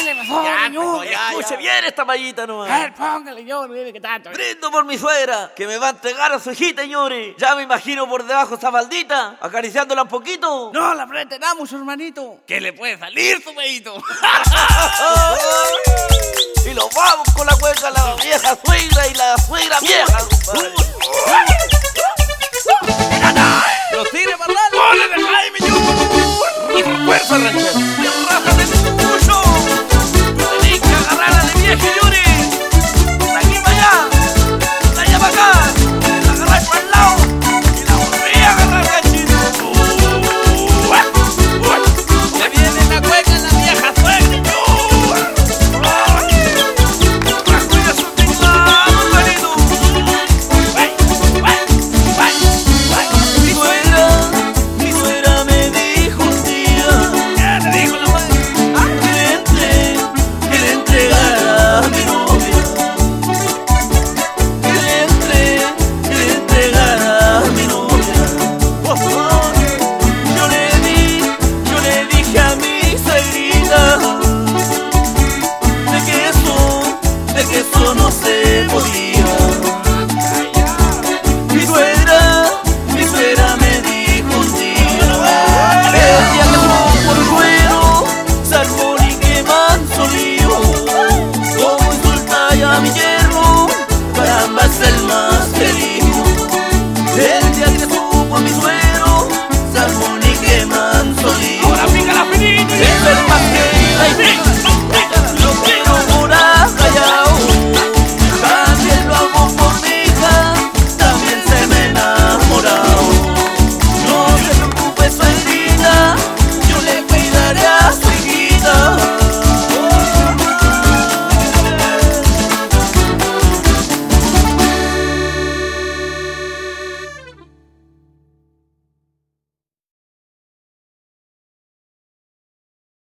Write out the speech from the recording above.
Tiene razón, Ya, señor. pues, ya. Escuche bien esta mallita nomás. A ver, póngale, señor, mire qué tanto. Brindo por mi suegra, que me va a entregar a su hijita, señores. Ya me imagino por debajo esa faldita, acariciándola un poquito. No la pretendamos, hermanito. Que le puede salir su pedito. Y nos vamos con la cueca, la vieja suegra y la suegra vieja, compadre. ¡Los tigres parlando! ¡Órale, Jaime, yo! ¡Y fuerza, ranchero!